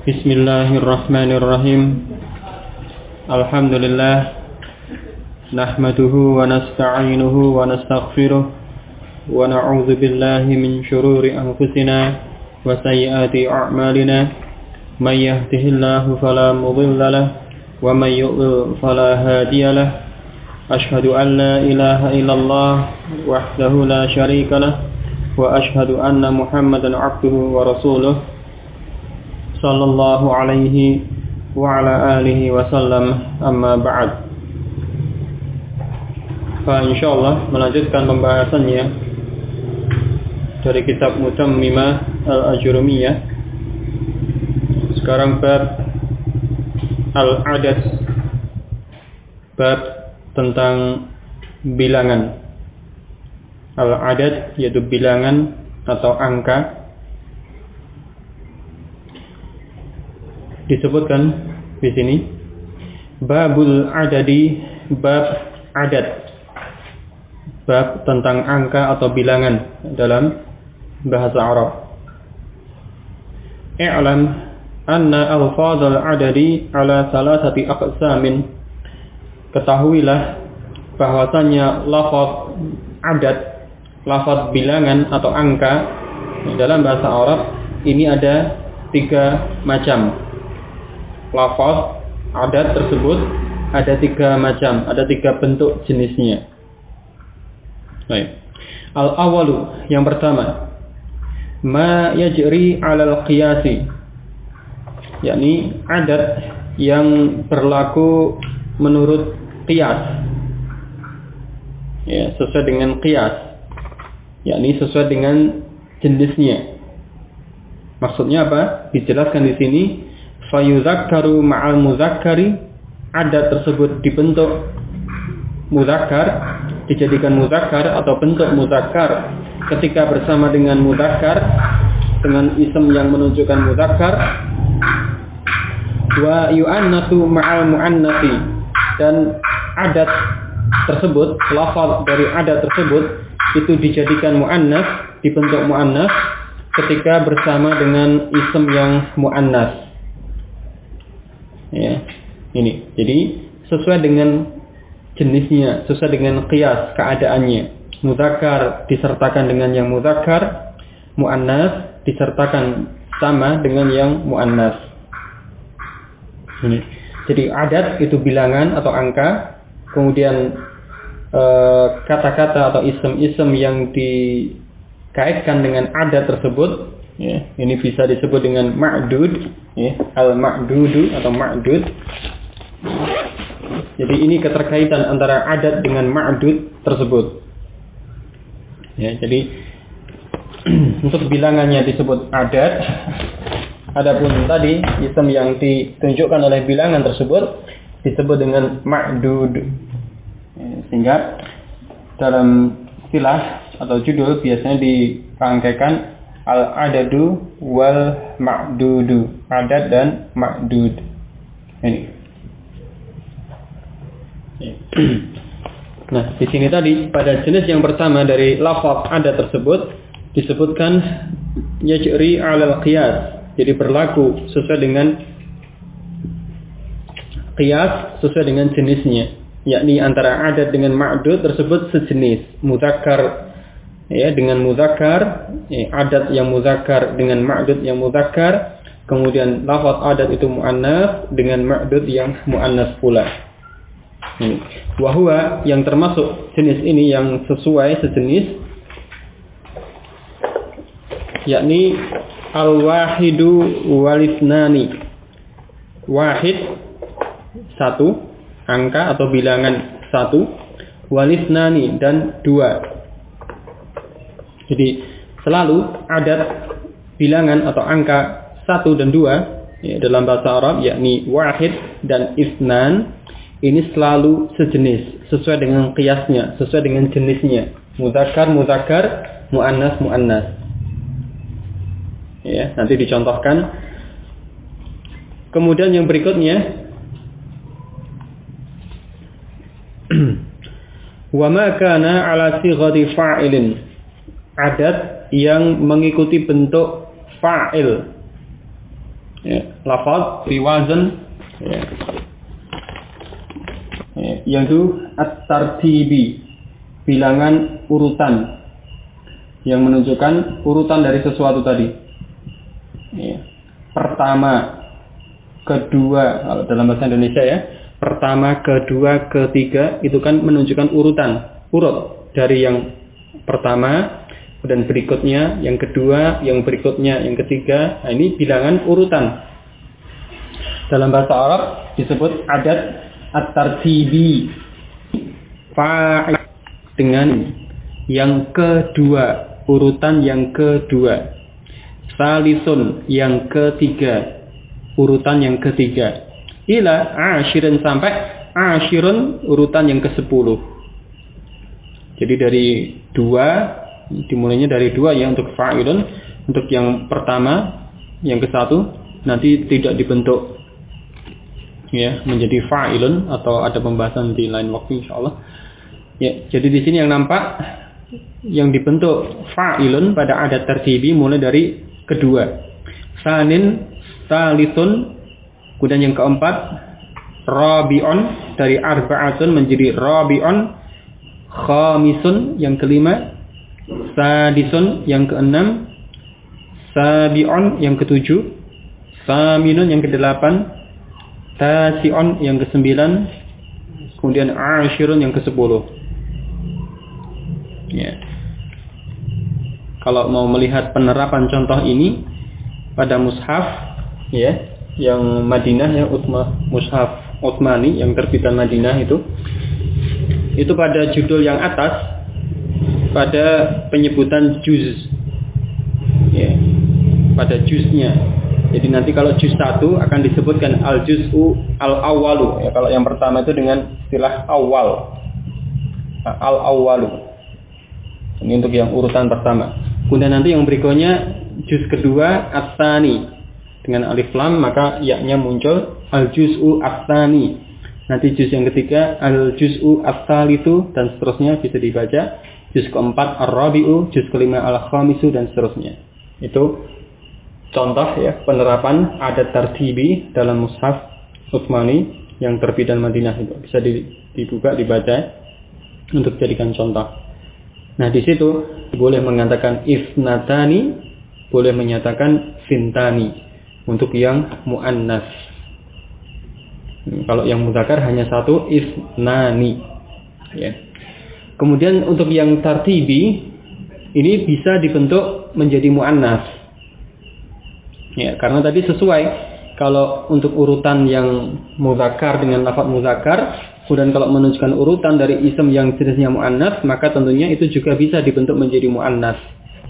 Bismillahirrahmanirrahim. Alhamdulillah. Nahmaduhu wa nasta'inuhu wa nastaghfiruh. Wa na'udzu billahi min shururi anfusina wa sayyiati a'malina. May yahdihillahu fala mudilla lahu wa may yudlil fala hadiya lahu. Ashhadu an la ilaha illallah wahdahu la syarika lahu wa ashhadu anna Muhammadan 'abduhu wa rasuluh. Sallallahu alaihi wa ala alihi wa sallam, amma ba'd. Insyaallah melanjutkan pembahasannya dari kitab Mutammimah Al-Ajurumiyah. Sekarang bab Al-Adad, bab tentang bilangan. Al-Adad yaitu bilangan atau angka. Disebutkan di sini babul adadi, bab adad, bab tentang angka atau bilangan dalam bahasa Arab. I'lam anna alfadzal adadi ala salasati aqsamin. Ketahuilah bahwasanya lafaz adad, lafaz bilangan atau angka dalam bahasa Arab ini ada 3 macam. Lafaz adat tersebut ada 3 macam, ada 3 bentuk jenisnya. Baik. Al-awalu, yang pertama, ma yajri 'alal qiyasi, yakni adat yang berlaku menurut qiyas. Ya, sesuai dengan qiyas, yakni sesuai dengan jenisnya. Maksudnya apa? Dijelaskan di sini, fayuzakkaru ma'al muzakkari, adat tersebut dibentuk muzakkar, dijadikan muzakkar atau bentuk muzakkar ketika bersama dengan muzakkar, dengan ism yang menunjukkan muzakkar. Wa yu'annatsu ma'al mu'annatsi, dan adat tersebut, lafaz dari adat tersebut itu dijadikan mu'annas, dibentuk mu'annas ketika bersama dengan ism yang mu'annas. Ya, ini. Jadi sesuai dengan jenisnya, sesuai dengan qiyas, keadaannya. Muzakkar disertakan dengan yang muzakkar, muannas disertakan sama dengan yang muannas. Ini. Jadi adat itu bilangan atau angka, kemudian kata-kata atau isem-isem yang dikaitkan dengan adat tersebut. Ya, ini bisa disebut dengan ma'dud, ya, al-ma'dudu atau ma'dud. Jadi ini keterkaitan antara adat dengan ma'dud tersebut. Ya, jadi untuk bilangannya disebut adat. Adapun tadi isim yang ditunjukkan oleh bilangan tersebut disebut dengan ma'dud. Ya, sehingga dalam istilah atau judul biasanya dirangkaikan al-adadu wal ma'dudu, adat dan ma'dud. Ini. Nah, di sini tadi pada jenis yang pertama dari lafaz adat tersebut disebutkan yajri 'alal qiyas. Jadi berlaku sesuai dengan qiyas, sesuai dengan jenisnya. Yakni antara adat dengan ma'dud tersebut sejenis, muzakkar ya dengan muzakkar, adat yang muzakkar dengan ma'dud yang muzakkar, kemudian lafaz adat itu muannas dengan ma'dud yang muannas pula. Wa huwa, yang termasuk jenis ini yang sesuai sejenis, yakni al-wahidu wal-ithnani. Wahid, 1, angka atau bilangan 1, wal-ithnani, dan 2. Jadi selalu adat bilangan atau angka 1 dan 2 ya, dalam bahasa Arab, yakni wahid dan itsnan, ini selalu sejenis, sesuai dengan qiyasnya, sesuai dengan jenisnya. Muzakkar muzakkar, muannas muannas. Ya, nanti dicontohkan. Kemudian yang berikutnya wa ma kana ala sighati fa'ilin, adat yang mengikuti bentuk fa'il. ya, lafaz riwazan ya, yaitu at-tartibi, bilangan urutan yang menunjukkan urutan dari sesuatu tadi ya. Pertama, kedua, kalau dalam bahasa Indonesia ya, pertama, kedua, ketiga, itu kan menunjukkan urut dari yang pertama, dan berikutnya, yang kedua, yang berikutnya, yang ketiga. Nah, ini bilangan urutan. Dalam bahasa Arab disebut adat at-tartibi, fa'il, dengan yang kedua, urutan yang kedua. Salisun, yang ketiga, urutan yang ketiga. Ila ashirin, sampai ashirun, urutan yang ke-10. Jadi dari dua, dimulainya dari dua ya untuk fa'ilun. Untuk yang pertama, yang ke-1 nanti tidak dibentuk ya menjadi fa'ilun, atau ada pembahasan di lain waktu insyaallah. Ya, jadi di sini yang nampak yang dibentuk fa'ilun pada adat tertibi mulai dari kedua. Sanin, salisun, kemudian yang keempat rabi'un, dari arba'atun menjadi rabi'un. Khamisun, yang kelima. Sadisun, yang keenam. Sabi'un, yang ketujuh. Saminun, yang kedelapan. Tasi'un, yang kesembilan. Kemudian ashirun, yang ke-10. Ya. Kalau mau melihat penerapan contoh ini pada mushaf ya, yang Madinah ya, mushaf Utsmani yang terbitan Madinah itu pada judul yang atas pada penyebutan juz ya, pada juznya. Jadi nanti kalau juz 1 akan disebutkan al-juz'u al-awwalu ya, kalau yang pertama itu dengan istilah awal, al-awwalu. Ini untuk yang urutan pertama. Kemudian nanti yang berikutnya juz kedua ats-tsani dengan alif lam, maka ya-nya muncul al-juz'u ats-tsani. Nanti juz yang ketiga al-juz'u ats-tsalitsu, dan seterusnya bisa dibaca. Juz keempat ar-rabi'u, juz kelima al-khamisu, dan seterusnya. Itu contoh ya penerapan adat tartibi dalam mushaf Utsmani yang terbitan Madinah itu. Bisa dibuka, dibaca untuk jadikan contoh. Nah, di situ boleh mengatakan isnatani, boleh menyatakan sintani untuk yang muannas. Kalau yang mudzakkar hanya satu, isnani. Ya. Kemudian untuk yang tartibi ini bisa dibentuk menjadi muannas. Ya, karena tadi sesuai. Kalau untuk urutan yang mudzakkar dengan lafaz mudzakkar, kemudian kalau menunjukkan urutan dari isim yang jenisnya muannas, maka tentunya itu juga bisa dibentuk menjadi muannas.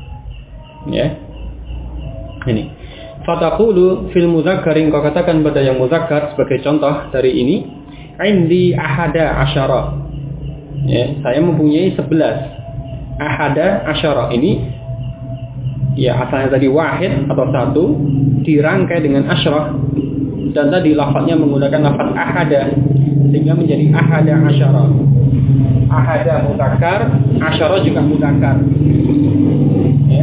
Ya. Ini. Fataqulu fil mudzakkari, engkau katakan pada yang mudzakkar sebagai contoh dari ini, indi ahada asyara. Ya, saya mempunyai 11. Ahada asyara ini ya asalnya tadi wahid atau satu dirangkai dengan asyrah, dan tadi lafaznya menggunakan lafaz ahada sehingga menjadi ahada asyara. Ahada mudzakkar, asyara juga mudzakkar. Ya.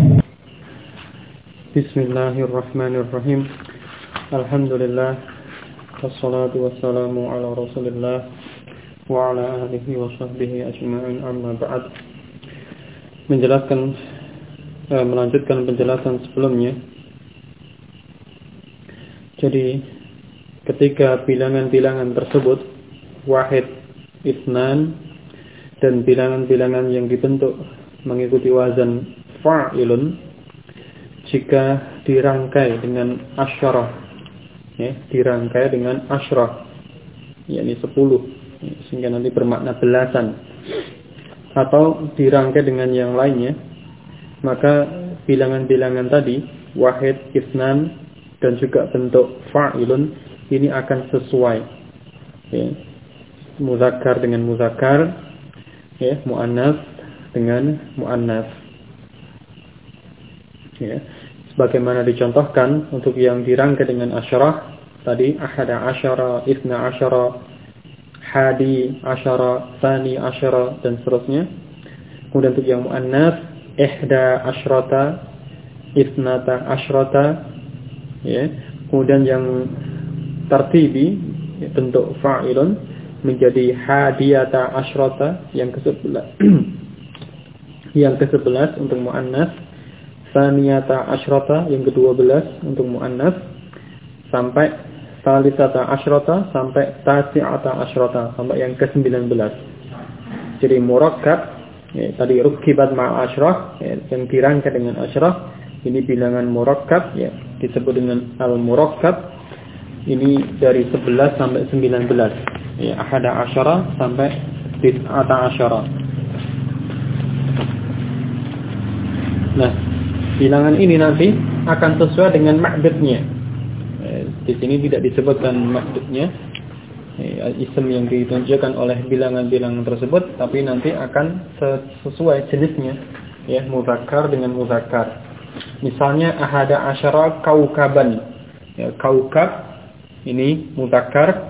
Bismillahirrahmanirrahim. Alhamdulillah wassalatu wassalamu ala Rasulillah wa ala alihi wa sahbihi ajma'in, amma ba'd. Melanjutkan penjelasan sebelumnya. Jadi ketika bilangan-bilangan tersebut wahid, itsnan, dan bilangan-bilangan yang dibentuk mengikuti wazan fa'ilun, jika dirangkai dengan asyarah ya, dirangkai dengan asyarah yakni 10 sehingga nanti bermakna belasan, atau dirangkai dengan yang lainnya, maka bilangan-bilangan tadi wahid, itsnan, dan juga bentuk fa'ilun ini akan sesuai ya. Mudzakkar dengan mudzakkar ya, muannas dengan muannas ya. Sebagaimana dicontohkan untuk yang dirangkai dengan asyarah tadi, ahada asyara, itsna asyara, hadi asyara, tsani asyara, dan seterusnya. Kemudian untuk yang muannas ihda asyrata, itsnata asyrata ya. Kemudian yang tartibi bentuk fa'ilun menjadi hadiyata asyrata yang ke-11. Yang ke-11 untuk muannas, saniyata asyrata yang ke-12 untuk muannas, sampai salisata asyrata sampai tasi'ata asyrata sampai yang ke-19. Jadi murakkab tadi rukibat ma'a asyrah yang dirangkai dengan asyrah, ini bilangan murakkab disebut dengan al-murakkab. Ini dari 11 sampai 19. Ahada asyara sampai tis'ata asyara. Nah, bilangan ini nanti akan sesuai dengan ma'dudnya. Di sini tidak disebutkan ma'dudnya, isim yang ditunjukkan oleh bilangan-bilangan tersebut, tapi nanti akan sesuai jenisnya, mudzakkar dengan mudzakkar. Misalnya ahada asyara kaukaban. Kaukab ini mudzakkar,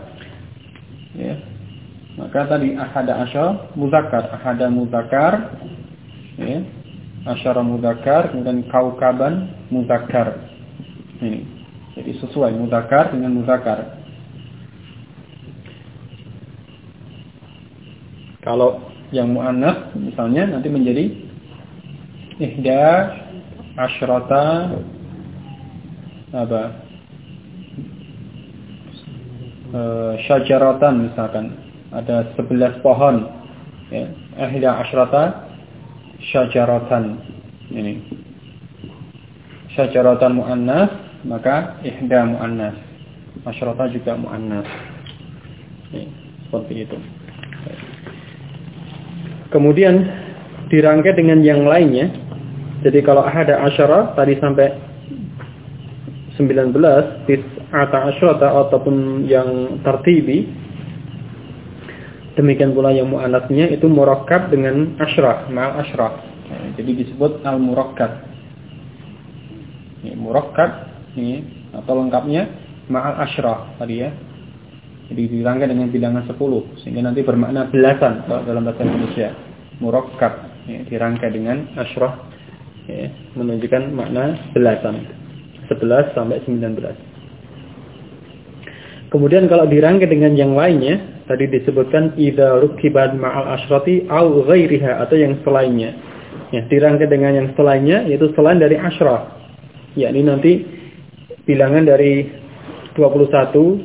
maka tadi ahada asyara mudzakkar, ahada mudzakkar, asyara mudzakkar, kemudian kaukaban mudzakkar. Ini jadi sesuai mudzakkar dengan mudzakkar. Kalau yang muannas misalnya nanti menjadi ihda asyrata syajaratan, misalkan ada 11 pohon, ihda asyrata syajaratan. Ini syajaratan muannas, maka ihda muannas, asyrata juga muannas. Seperti itu. Kemudian dirangkai dengan yang lainnya. Jadi kalau ahada asyara tadi sampai 19, tis'ata asyrata ataupun yang tartibi, demikian pula yang muannasnya itu murakkab dengan asyrah, ma'al asyrah. Jadi disebut al-murakkab. Murakkab ini atau lengkapnya ma'al asyrah tadi ya. Jadi dirangkai dengan bilangan 10 sehingga nanti bermakna belasan kalau dalam bahasa Indonesia. Murakkab dirangkai dengan asyrah, menunjukkan makna belasan. 11 sampai 19. Kemudian kalau dirangkai dengan yang lainnya, tadi disebutkan idza rukibat ma'al asyrati au ghairiha, atau yang selainnya. Dirangkai dengan yang selainnya, yaitu selain dari asyrah. Yakni nanti bilangan dari 21,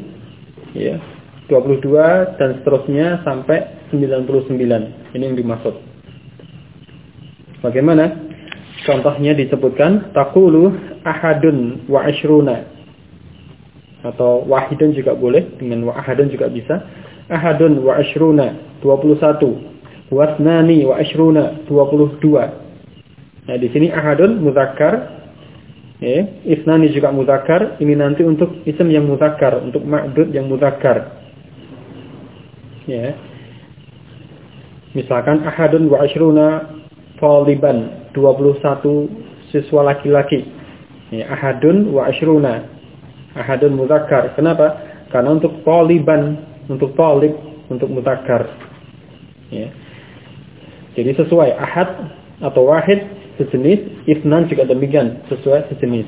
22 dan seterusnya sampai 99. Ini yang dimaksud. Bagaimana? Contohnya disebutkan taqulu ahadun wa asyruna, atau wahidun juga boleh, dengan wa ahadun juga bisa. Ahadun wa asyruna 21, wasnani wa asyruna 22. Nah, di sini ahadun mudzakkar, isnani juga mudzakkar. Ini nanti untuk isim yang mudzakkar, untuk ma'dud yang mudzakkar. Misalkan ahadun wa asyruna taliban, 21 siswa laki-laki. Ahadun wa asyruna. Ahadun mudzakkar. Kenapa? Karena untuk taliban, untuk talib, untuk mudzakkar. Jadi sesuai ahad atau wahid sejenis, isnan juga demikian, sesuai sejenis.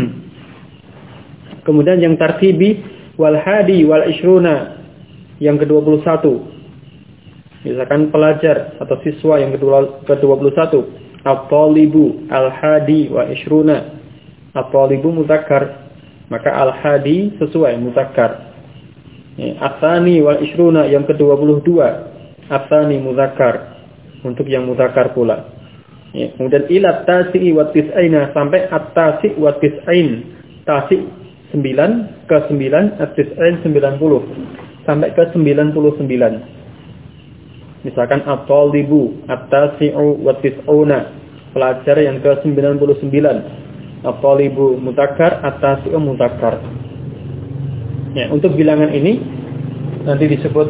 Kemudian yang tartibi wal hadi wal isyruna yang ke-21. Misalkan pelajar atau siswa yang ke-21. At-talibu al-hadi wa isyruna. At-talibu mudzakkar, maka al-hadi sesuai mudzakkar. At-tsani wal isyruna yang ke-22. At-tsani mudzakkar, untuk yang mudzakkar pula. Kemudian ila tasi'i wa tis'aina sampai at-tasi' wa tis'ain. Tasi' 9 ke 9, at-tis'ain 90 sampai ke 99. Misalkan at-talibu at-tasi'u wa tis'una, pelajar yang ke 99. At-talibu mudzakkar, at-tasi'u mudzakkar. Untuk bilangan ini nanti disebut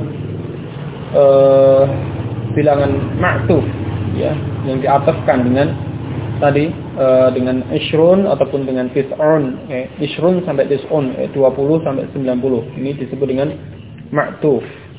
bilangan ma'tuf, yang diatafkan dengan tadi dengan isyrun ataupun dengan tis'un. Isyrun sampai tis'un, 20 sampai 90. Ini disebut dengan ma'tuf.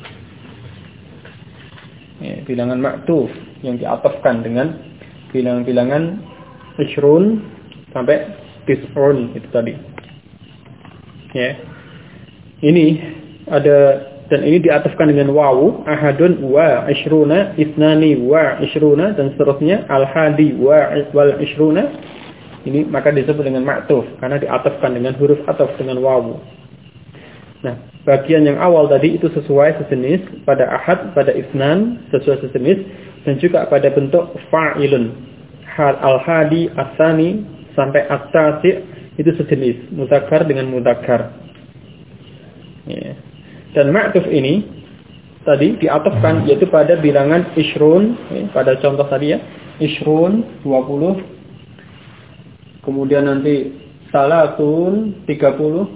Bilangan ma'tuf yang diatafkan dengan bilangan-bilangan isyrun sampai tis'un itu tadi. Ya. Ini ada, dan ini diatafkan dengan wawu, ahadun wa ishruna, ithnani wa ishruna, dan seterusnya, al-hadi wal ishruna. Ini maka disebut dengan ma'tuf karena diatafkan dengan huruf ataf dengan wawu. Nah, bagian yang awal tadi itu sesuai sejenis, pada ahad, pada itsnan sesuai sejenis, dan juga pada bentuk fa'ilun. Al-hadi, as-sani sampai at-tasi itu sejenis, mudzakkar dengan mudzakkar. Ya. Dan ma'tuf ini tadi diatafkan yaitu pada bilangan ishrun, ya, pada contoh tadi ya, ishrun 20, kemudian nanti salatun 30,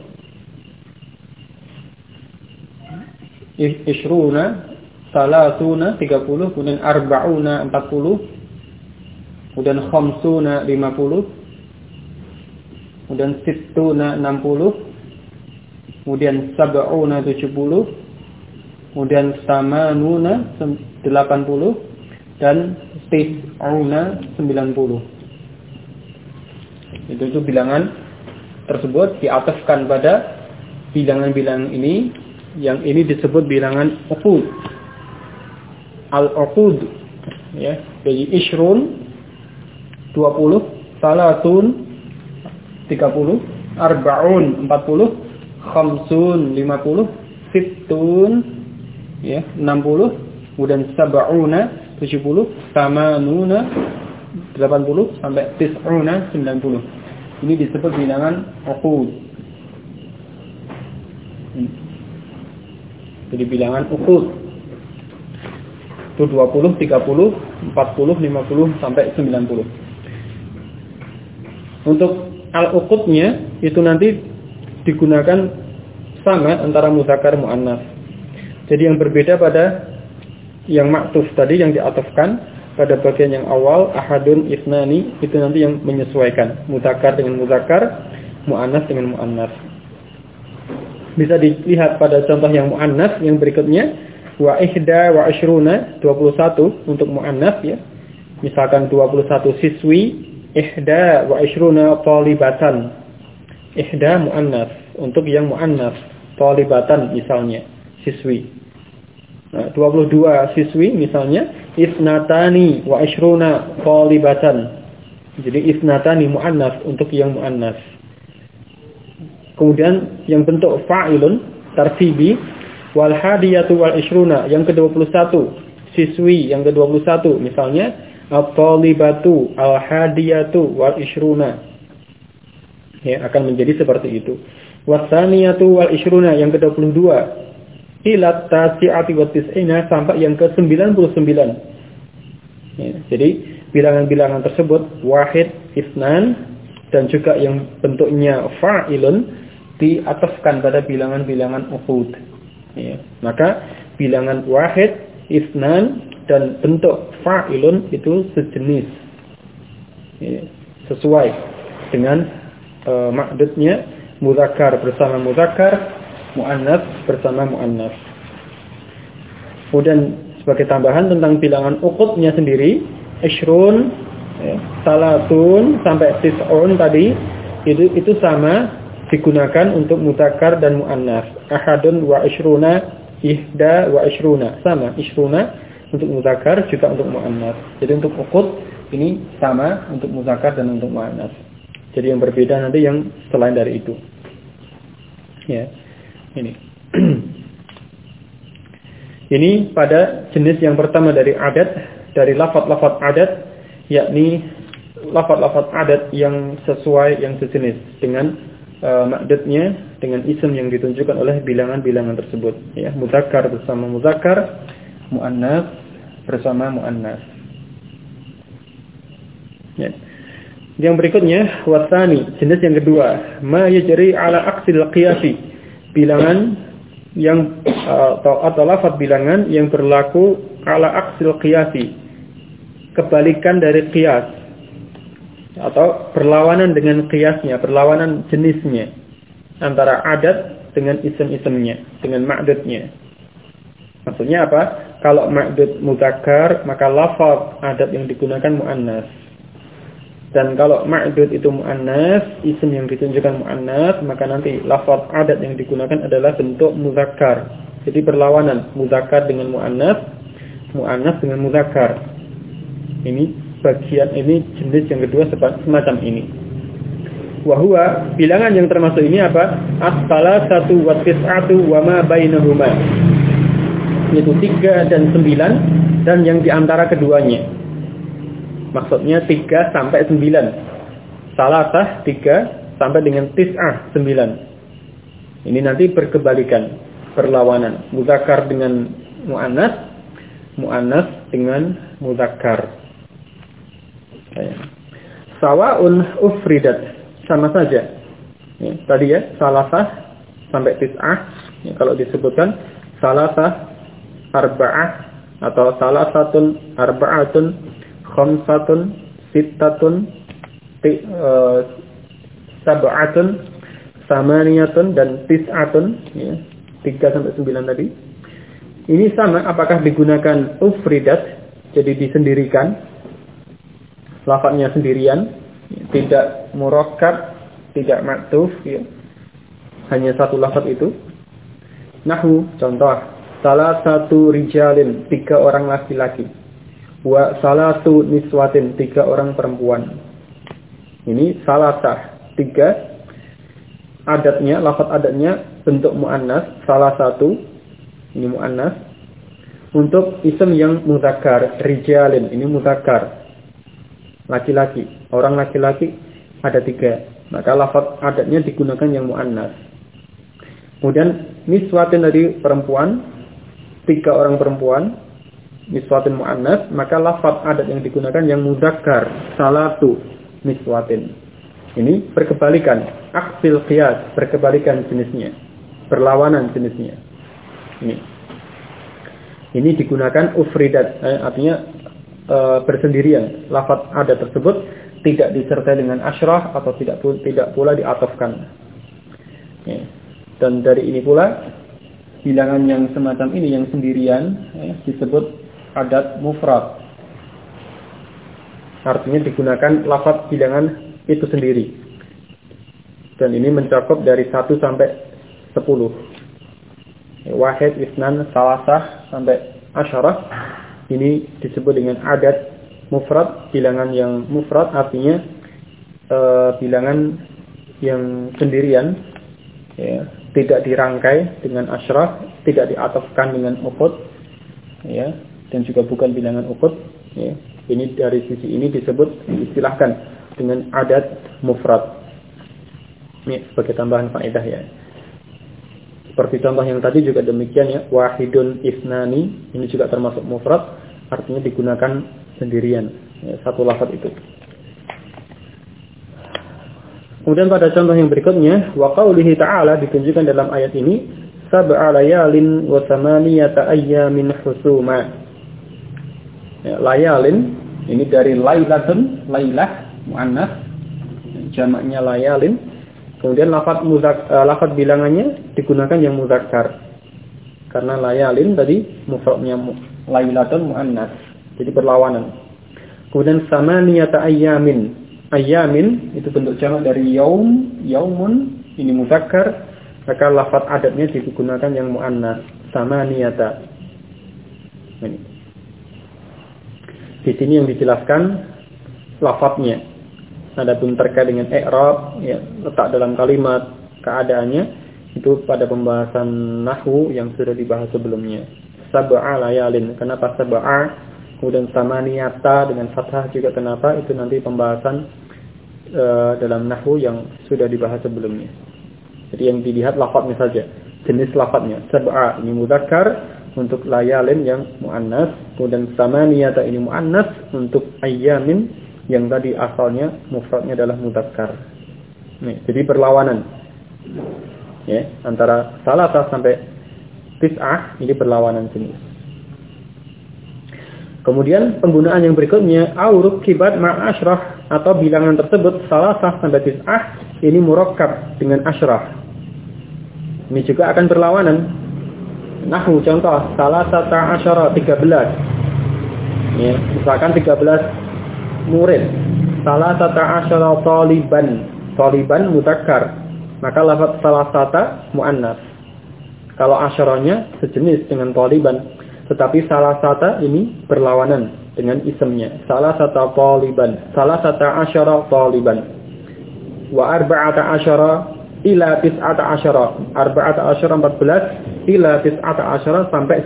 ishruna salatuna 30, kemudian arba'una 40, kemudian khamsuna 50, kemudian sittuna 60, kemudian sab'una 70, kemudian samanuna 80, dan tis'una 90. Itu bilangan tersebut diatafkan pada bilangan-bilangan ini, yang ini disebut bilangan uqud. Al-uqud, ya, jadi ishrun 20, salatun 30, arba'un 40, khamsun 50, sittun ya 60, kemudian sab'una 70, samanuna 80 sampai tis'una 90. Ini disebut bilangan uqud. Jadi bilangan uqud itu 20, 30, 40, 50 sampai 90. Untuk al-uqudnya itu nanti digunakan sama antara mudzakkar muannas. Jadi yang berbeda pada yang ma'tuf tadi yang diatafkan pada bagian yang awal, ahadun, ithnani, itu nanti yang menyesuaikan mudzakkar dengan mudzakkar, muannas dengan muannas. Bisa dilihat pada contoh yang muannas yang berikutnya, wa ihda wa ishruna 21 untuk muannas ya. Misalkan 21 siswi, ihda wa ishruna talibatan. Ihda muannas untuk yang muannas, talibatan misalnya, siswi. Nah, 22 siswi misalnya, isnatani wa ishruna talibatan. Jadi isnatani muannas untuk yang muannas. Kemudian yang bentuk fa'ilun tartibi, wal hadiyatu wal ishruna yang ke-21 siswi yang ke-21 misalnya, at-talibatu al hadiyatu wal ishruna. Ya, akan menjadi seperti itu. Wasaniyatu wal ishruna yang ke-22 ila tasi'ati wa tis'ina sampai yang ke-99. Ya, jadi bilangan-bilangan tersebut wahid, isnan, dan juga yang bentuknya fa'ilun diatafkan pada bilangan-bilangan uqud. Ya, maka bilangan wahid, isnan, dan bentuk fa'ilun itu sejenis. Ya, sesuai dengan ma'dudnya, mudzakkar bersama mudzakkar, muannas bersama muannas. Kemudian sebagai tambahan tentang bilangan uqudnya sendiri, ishrun, ya, salatun sampai tis'un tadi itu sama digunakan untuk mudzakkar dan muannas. Ahadun wa ishruna, ihda wa ishruna, sama ishruna untuk mudzakkar juga untuk muannas. Jadi untuk uqud ini sama untuk mudzakkar dan untuk muannas. Jadi yang berbeda nanti yang selain dari itu. Ya. Ini. Ini pada jenis yang pertama dari adat, dari lafaz-lafaz adat, yakni lafaz-lafaz adat yang sesuai, yang sejenis dengan ma'dudnya, dengan isim yang ditunjukkan oleh bilangan-bilangan tersebut. Ya, mudzakkar bersama mudzakkar, muannas bersama muannas. Ya. Yang berikutnya wasani, jenis yang kedua, ma yajri ala aqsil qiyasi. Bilangan yang atau lafaz bilangan yang berlaku ala aqsil qiyasi, kebalikan dari qiyas atau berlawanan dengan qiyasnya, berlawanan jenisnya antara adat dengan isim-isimnya, dengan ma'dudnya. Maksudnya apa? Kalau ma'dud mudzakkar, maka lafaz adat yang digunakan muannas. Dan kalau ma'dud itu mu'annas, isim yang ditunjukkan mu'annas, maka nanti lafaz adat yang digunakan adalah bentuk muzakkar. Jadi berlawanan, muzakkar dengan mu'annas, mu'annas dengan muzakkar. Ini bagian, ini jenis yang kedua semacam ini. Wahua, bilangan yang termasuk ini apa? As-salasatu wa tis'atu wa ma bainahuma. Yaitu 3 dan 9 dan yang diantara keduanya. Maksudnya 3 sampai 9. Salasah 3 sampai dengan tis'ah 9. Ini nanti berkebalikan, berlawanan. Muzakkar dengan mu'annas, mu'annas dengan muzakkar. Sawa'un ufridat, sama saja. Ya, tadi ya, salasah sampai tis'ah. Ya, kalau disebutkan salasah arba'ah atau salasatun arba'atun khamsatun sittatun sab'atun samaniyatun dan tis'atun, ya, 3 sampai 9 tadi. Ini sama apakah digunakan ufridat, jadi disendirikan, lafadznya sendirian, tidak murakkab, tidak maktuf, ya. Hanya satu lafaz itu. Nahwu, contoh, salah satu rijalin, 3 orang laki-laki. Wa salatu niswatin, 3 orang perempuan. Ini salasah, 3. Adatnya, lafaz adatnya bentuk muannas, salah satu. Ini muannas. Untuk isim yang muzakkar, rijalin, ini muzakkar. Laki-laki, orang laki-laki ada 3. Maka lafaz adatnya digunakan yang muannas. Kemudian niswatin dari perempuan, 3 orang perempuan, niswatin muannas, maka lafaz adat yang digunakan yang muzakkar, salatu niswatin. Ini berkebalikan, aksil qiyas, berkebalikan jenisnya, berlawanan jenisnya. Ini digunakan ufridat, artinya bersendirian. Lafaz adat tersebut tidak disertai dengan asyrah atau tidak pula diatofkan. Ya. Dan dari ini pula bilangan yang semacam ini yang sendirian, ya, disebut adat mufrad. Artinya digunakan lafaz bilangan itu sendiri. Dan ini mencakup dari 1 sampai 10. Wahid, isnan, salasah sampai asyarah. Ini disebut dengan adat mufrad, bilangan yang mufrad artinya bilangan yang sendirian, ya, tidak dirangkai dengan asyraf, tidak diatofkan dengan ukut, ya, dan juga bukan bilangan ukut, ya. Ini dari sisi ini diistilahkan dengan adat mufrad. Ini sebagai tambahan faedah, ya. Seperti contoh yang tadi juga demikian, ya, wahidun isnani, ini juga termasuk mufrad, artinya digunakan sendirian, ya, satu lafaz itu. Kemudian pada contoh yang berikutnya, wa qaulihi ta'ala, ditunjukkan dalam ayat ini, sab'a layalin wa thamaniyata ayyamin husuma. Ya, layalin ini dari lailatun, lailah muannas, jamaknya layalin. Kemudian lafaz bilangannya digunakan yang muzakkar. Karena layalin tadi mufradnya lailatun muannas. Jadi berlawanan. Kemudian samaniyata ayyamin. Ayyamin itu bentuk jamak dari yaum, yaumun, ini muzakkar, maka lafaz adatnya digunakan yang muannas, samaniyata. Ini. Di sini yang dijelaskan lafaznya. Adapun terkait dengan i'rab, ya, letak dalam kalimat, keadaannya itu pada pembahasan nahwu yang sudah dibahas sebelumnya. Sab'a layalin. Kenapa sab'a? Kemudian samaniyata dengan fathah juga kenapa? Itu nanti pembahasan dalam nahwu yang sudah dibahas sebelumnya. Jadi yang dilihat lafadznya saja, jenis lafadznya. Sab'a ini mudzakkar untuk layalin yang muannas, kemudian samaniyata ini muannas untuk ayyamin yang tadi asalnya mufradnya adalah mudzakkar. Nih, jadi berlawanan. Ya, antara salasah sampai tis'ah ini berlawanan jenis. Kemudian penggunaan yang berikutnya auruk kibat ma'asyrah, atau bilangan tersebut salasah sampai tis'ah ini murakkab dengan asyrah. Ini juga akan berlawanan. Nahwu contoh salasata asyara 13. Ya, misalkan 13 murid. salasata asyara taliban. Taliban mudzakkar. Maka lafaz salasata muannas. Kalau asyaranya sejenis dengan taliban, tetapi salasata ini berlawanan dengan isimnya. Salasata taliban, salasata asyara taliban. Wa arba'ata asyara ila tis'ata asyara. Arba'ata asyara 14 ila tis'ata asyara sampai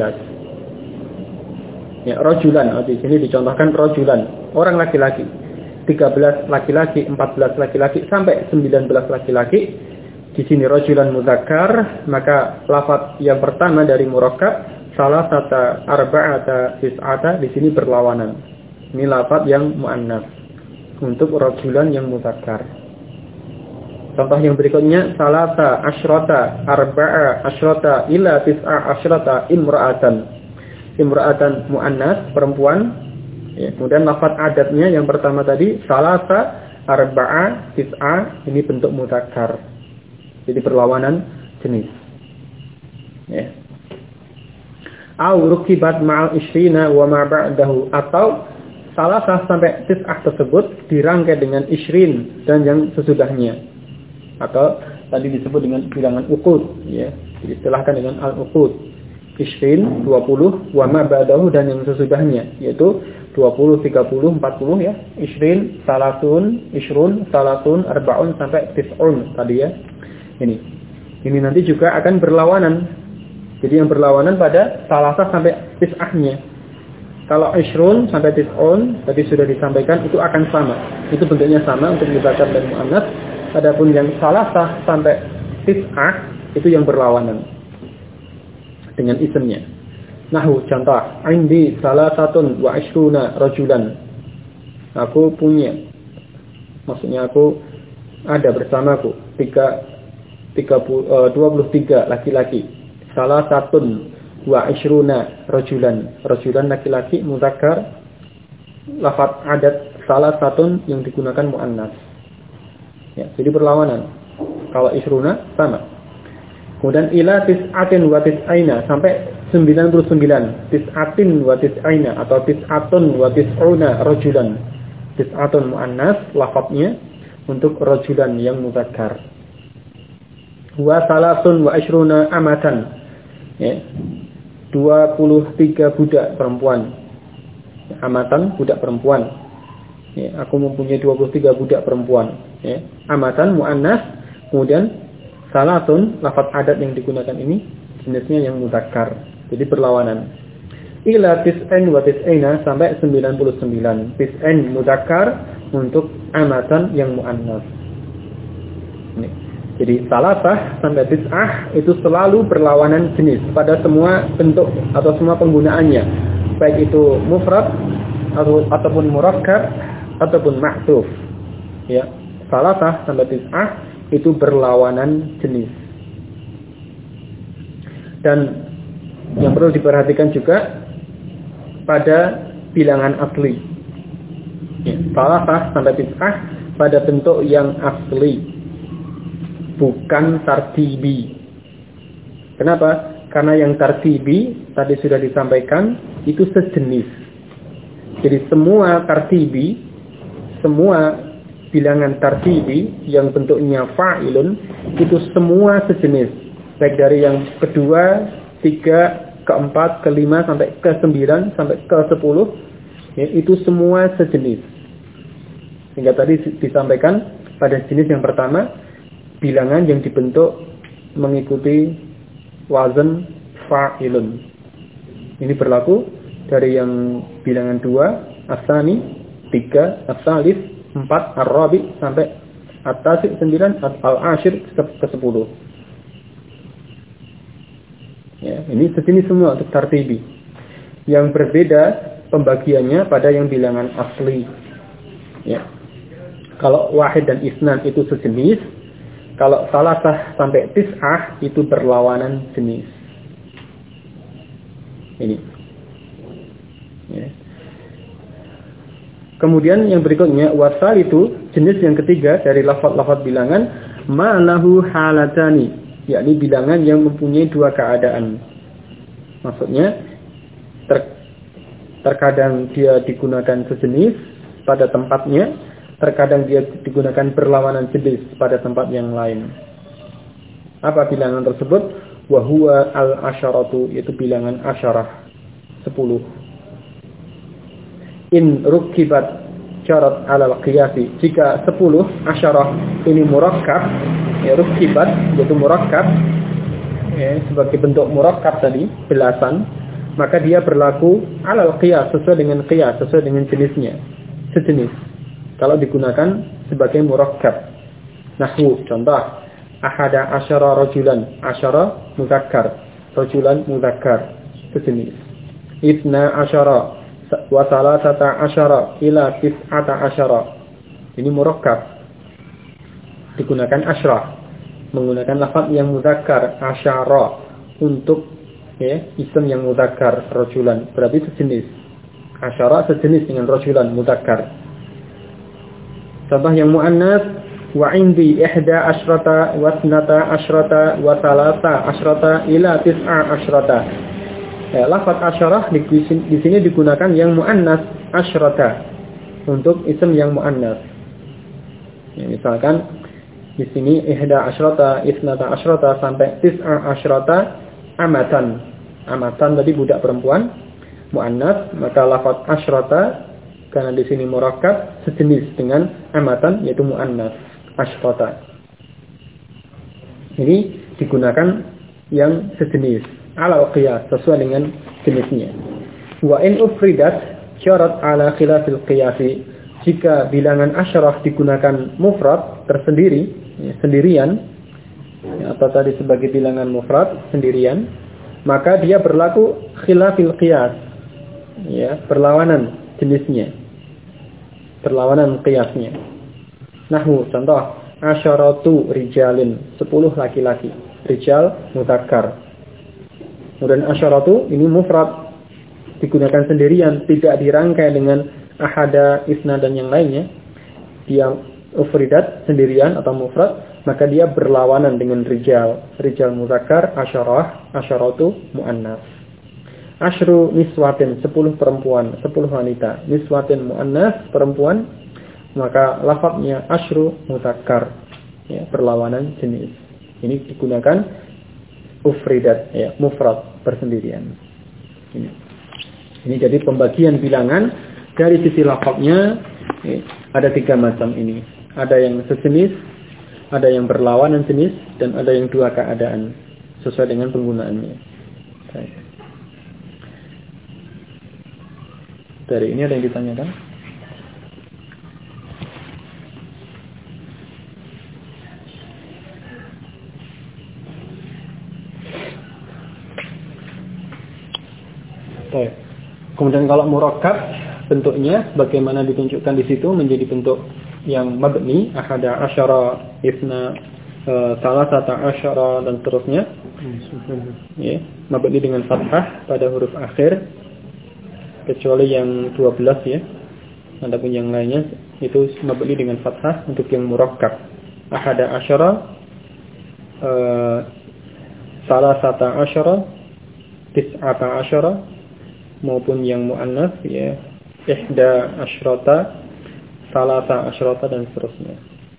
19. Ya, rajulan. Di sini dicontohkan rajulan, orang laki-laki. 13 laki-laki, 14 laki-laki sampai 19 laki-laki. Di sini rajulan mudzakkar, maka lafaz yang pertama dari murakkab salasata arba'ata tis'ata di sini berlawanan. Ini lafaz yang muannas untuk rajulan yang mudzakkar. Contoh yang berikutnya salasa asyrata arba'a asyrata ila tis'a asyrata imra'atan. Imra'atan muannas, perempuan. Ya, kemudian lafaz adatnya yang pertama tadi salasa arba'a tis'a, ini bentuk mudzakkar. Jadi berlawanan jenis. Ya. Au rukibat ma'al isyrina wa ma ba'dahu, atau salasa sampai tis'ah tersebut dirangkai dengan isyrin dan yang sesudahnya. Atau tadi disebut dengan bilangan uqud, ya. Diistilahkan dengan al-uqud. Isyrin 20 wa ma ba'dahu dan yang sesudahnya, yaitu 20, 30, 40 ya. Isyrin, salatun, isyrun, salatun, arba'un sampai tis'un tadi ya. Ini nanti juga akan berlawanan. Jadi yang berlawanan pada salasah sampai tis'ahnya. Kalau isyrun sampai tis'un tadi sudah disampaikan itu akan sama. Itu bentuknya sama untuk mudzakkar dan muannas. Adapun yang salasah sampai tis'ah itu yang berlawanan dengan isimnya. Nahu, contoh, indi salasatun wa isyruna rajulan. Aku punya, maksudnya aku ada bersamaku 23 laki-laki. Salasatun wa isyruna rajulan. Rajulan laki-laki mudzakkar, lafaz adat salasatun yang digunakan muannas. Ya, jadi berlawanan. Kalau isyruna sama. Kemudian ila tis'atin wa tis'aina sampai 99. Tis'atin wa tis'aina atau tis'atun wa tis'una rajulan. Tis'atun muannas lafaznya untuk rajulan yang mudzakkar. Wa salasun wa isyruna amatan. Ya. 23 budak perempuan. Amatan budak perempuan. Ya, aku mempunyai 23 budak perempuan. Ya. Amatan muannas, kemudian salatun lafaz adat yang digunakan ini jenisnya yang mudzakkar. Jadi berlawanan. Ila tis'in wa tis'ina sampai 99. Tis'in mudzakkar untuk amatan yang muannas. Jadi salasah sampai tis'ah itu selalu berlawanan jenis pada semua bentuk atau semua penggunaannya. Baik itu mufrad ataupun murakkab ataupun ma'tuf. Ya, salasah sampai tis'ah itu berlawanan jenis. Dan yang perlu diperhatikan juga pada bilangan asli. Ya, salasah sampai tis'ah pada bentuk yang asli, bukan tartibi. Kenapa? Karena yang tartibi tadi sudah disampaikan itu sejenis. Jadi semua tartibi, semua bilangan tartibi yang bentuknya fa'ilun itu semua sejenis. Baik dari yang kedua, tiga, keempat, kelima sampai ke-9 sampai ke-10, ya, itu semua sejenis. Sehingga tadi disampaikan pada jenis yang pertama bilangan yang dibentuk mengikuti wazan fa'ilun. Ini berlaku dari yang bilangan 2, as-tsani, 3, as-tsalits, 4, ar-rabi sampai at-tasi', 9, al-ashir ke-10. Ya, ini sejenis semua untuk tartibi. Yang berbeda pembagiannya pada yang bilangan asli. Ya. Kalau wahid dan isnan itu sejenis, kalau salasah sampai tis'ah itu berlawanan jenis. Ini. Ya. Kemudian yang berikutnya wasal itu jenis yang ketiga dari lafaz-lafaz bilangan ma'lahu halatani, yakni bilangan yang mempunyai dua keadaan. Maksudnya terkadang dia digunakan sejenis pada tempatnya, terkadang dia digunakan berlawanan jenis pada tempat yang lain. Apa bilangan tersebut? Wa huwa al-asyaratu, yaitu bilangan asyarah, 10. In rukibat syarat alal qiyasi, jika 10 asyarah ini murakkab, ya rukibat yaitu murakkab, ya, sebagai bentuk murakkab tadi, belasan, maka dia berlaku alal qiyas, sesuai dengan qiyas, sesuai dengan jenisnya, sejenis. Kalau digunakan sebagai murakkab. Nahwu, contoh, ahada asyara rajulan, asyara muzakkar, rajulan muzakkar, sejenis. Ithna asyara wa salasata asyara ila tis'ata asyara, ini murakkab, digunakan asyrah, menggunakan lafaz yang muzakkar, asyara, untuk ya, isim yang muzakkar, rajulan, berarti sejenis. Asyara sejenis dengan rajulan muzakkar. Contoh yang muannas, wa indi ihda asyrata wa thnata asyrata wa thalatha asyrata ila tis'a asyrata. Ya, lafaz asyarah di sini digunakan yang muannas, asyrata, untuk isim yang muannas. Ya, misalkan di sini ihda asyrata, ithnata asyrata sampai tis'a asyrata amatan. Amatan tadi budak perempuan, muannas, maka lafaz asyrata karena di sini murakkab sejenis dengan amatan, yaitu muannas, asyrata. Ini digunakan yang sejenis, ala qiyas, sesuai dengan jenisnya. Wa in ufridat syarat ala khilafil qiyasi, jika bilangan asyarah digunakan mufrad, tersendiri, ya, sendirian, ya, atau tadi sebagai bilangan mufrad, sendirian, maka dia berlaku khilafil qiyas, ya, berlawanan jenisnya, berlawanan qiyasnya. Nahwu, contoh, asyaratu rijalin, 10 laki-laki, rijal mudzakkar. Kemudian asyaratu ini mufrad, digunakan sendirian, tidak dirangkai dengan ahada, isna, dan yang lainnya. Dia ufridat, sendirian atau mufrad, maka dia berlawanan dengan rijal. Rijal mudzakkar, asyarah, asyaratu muannas. Asyru niswatin, 10 perempuan, 10 wanita. Niswatin muannas, perempuan, maka lafadznya asyru mudzakkar, ya, berlawanan jenis. Ini digunakan ufridat, ya, mufrad, bersendirian. Ini jadi pembagian bilangan dari sisi lafadznya, ya, ada 3 macam ini. Ada yang sejenis, ada yang berlawanan jenis, dan ada yang 2 keadaan, sesuai dengan penggunaannya. Baik. Dari ini ada yang ditanyakan? Baik. Kemudian kalau murakkab, bentuknya bagaimana ditunjukkan di situ menjadi bentuk yang mabni, ahada asyara, isna, salasata asyara, dan seterusnya. Ya, mabni dengan fathah pada huruf akhir, kecuali yang 12 ya. Adapun yang lainnya itu mabni dengan fathah untuk yang murakkab. Ahada asyara, salasata asyara, tis'ata asyara, maupun yang muannas ya, ihda asyrata, salasa asyrata, dan seterusnya.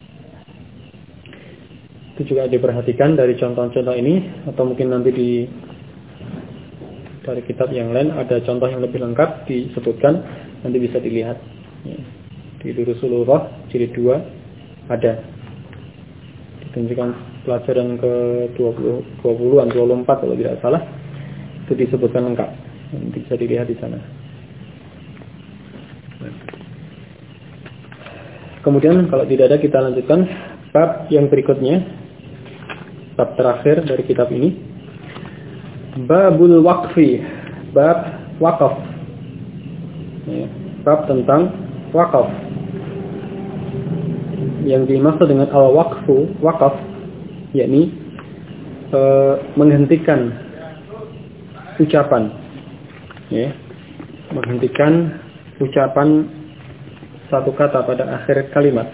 Itu juga diperhatikan dari contoh-contoh ini, atau mungkin nanti dari kitab yang lain ada contoh yang lebih lengkap disebutkan, nanti bisa dilihat ya. Di Durusul Lughah jilid 2 ada ditunjukkan pelajaran ke 20-an 24 kalau tidak salah, itu disebutkan lengkap, nanti bisa dilihat di sana. Kemudian kalau tidak ada, kita lanjutkan bab yang berikutnya, bab terakhir dari kitab ini. Babul waqfi, bab waqaf, ya, bab tentang waqaf. Yang dimaksud dengan al-waqfu, waqaf, yakni menghentikan ucapan, ya, menghentikan ucapan satu kata pada akhir kalimat.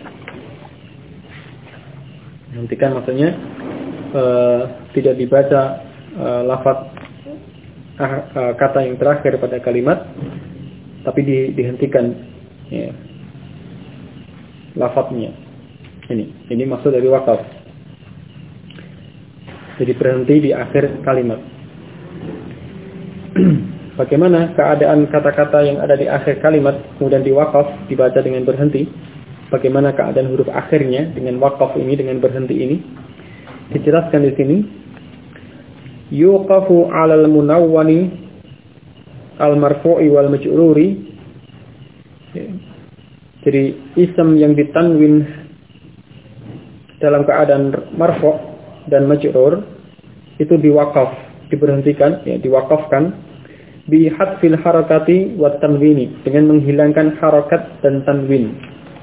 Menghentikan maksudnya tidak dibaca lafaz kata yang terakhir pada kalimat, tapi dihentikan, ya. lafadznya. Ini maksud dari wakaf. Jadi berhenti di akhir kalimat. Bagaimana keadaan kata-kata yang ada di akhir kalimat kemudian diwakaf dibaca dengan berhenti? Bagaimana keadaan huruf akhirnya dengan wakaf ini, dengan berhenti ini? Dijelaskan di sini. Yuqafu 'alal munawwani al-marfu'i wal majruri. Jadi ism yang ditanwin dalam keadaan marfu' dan majrur itu diwakaf, diberhentikan, diwakafkan bi hadfil harakati wat tanwini, dengan menghilangkan harakat dan tanwin.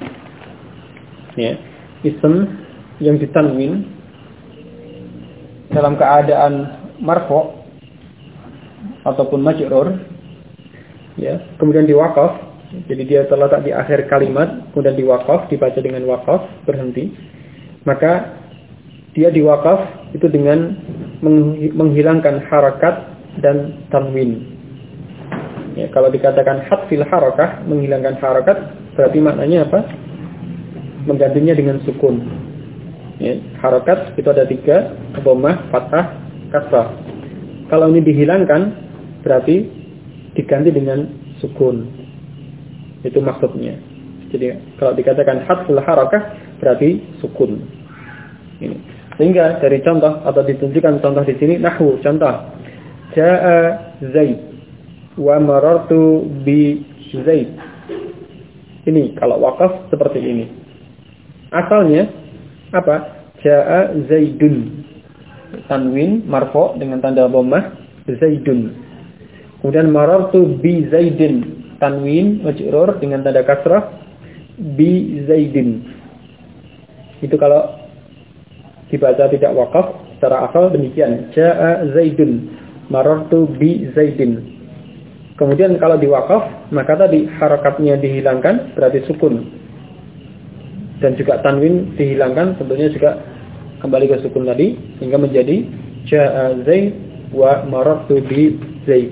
Ism yang ditanwin dalam keadaan marfu' ataupun majrur, kemudian diwakaf, jadi dia terletak di akhir kalimat, kemudian diwakaf, dibaca dengan wakaf, berhenti, maka dia diwakaf itu dengan menghilangkan harakat dan tanwin. Kalau dikatakan hadfil harakah, menghilangkan harakat, berarti maknanya apa? Menggantinya dengan sukun. Harakat itu ada 3, dhammah, fathah, kasrah. Kalau ini dihilangkan, berarti diganti dengan sukun. Itu maksudnya. Jadi kalau dikatakan hadful harakah, berarti sukun. Ini. Sehingga dari contoh atau ditunjukkan contoh di sini, nahwu contoh. Jaa Zaid wa marartu bi Zaid. Ini kalau wakaf seperti ini. Asalnya apa? Jaa Zaidun. Tanwin marfu' dengan tanda dhammah, Zaidun. Kemudian marartu bi Zaidin. Tanwin majrur dengan tanda kasrah, bi Zaidin. Itu kalau dibaca tidak wakaf, secara asal demikian. Jaa Zaidun, marartu bi Zaidin. Kemudian kalau diwakaf, maka tadi harakatnya dihilangkan, berarti sukun. Dan juga tanwin dihilangkan, tentunya juga kembali ke sukun tadi, sehingga menjadi jaa Zaid wa marartu bi Zaid.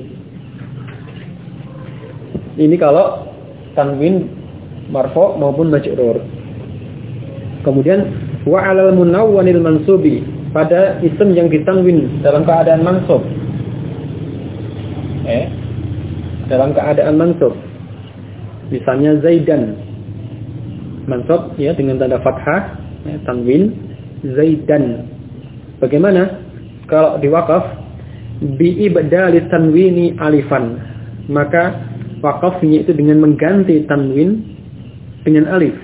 Ini kalau tanwin marfu' maupun majrur. Kemudian wa 'alal munawwanil mansubi, pada isim yang ditanwin dalam keadaan mansub. Dalam keadaan mansub. Misalnya Zaidan. Mansub dengan tanda fathah, tanwin, Zaidan. Bagaimana? Kalau diwakaf bi ibdali tanwini alifan, maka wakafnya itu dengan mengganti tanwin dengan alif.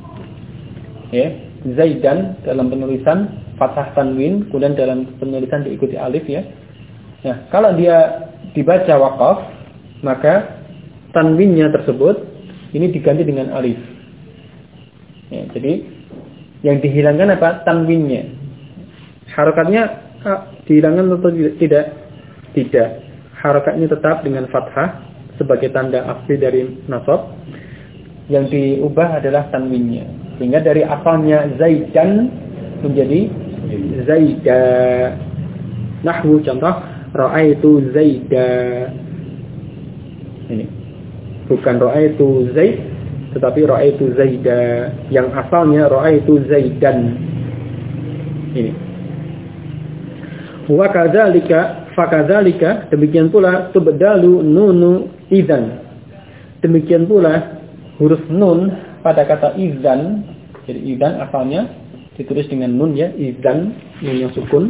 Zaidan dalam penulisan fathah tanwin, kemudian dalam penulisan diikuti alif Nah, kalau dia dibaca wakaf, maka tanwinnya tersebut ini diganti dengan alif. Jadi yang dihilangkan apa? Tanwinnya. Harakatnya dihilangkan atau tidak? Tidak. Harakatnya tetap dengan fathah sebagai tanda asli dari nasab. Yang diubah adalah tanwinnya. Sehingga dari asalnya Zaidan menjadi Zaida. Nahwu contoh, ra'aitu Zaida. Ini. Bukan ra'aitu Zaid, tetapi ra'aitu Zaida. Yang asalnya ra'aitu Zaidan. Ini. Wa kadzalika, fakadzalika, demikian pula tubdalu nunu idzan. Demikian pula huruf nun pada kata idzan. Jadi idzan asalnya ditulis dengan nun idzan, nun yang sukun.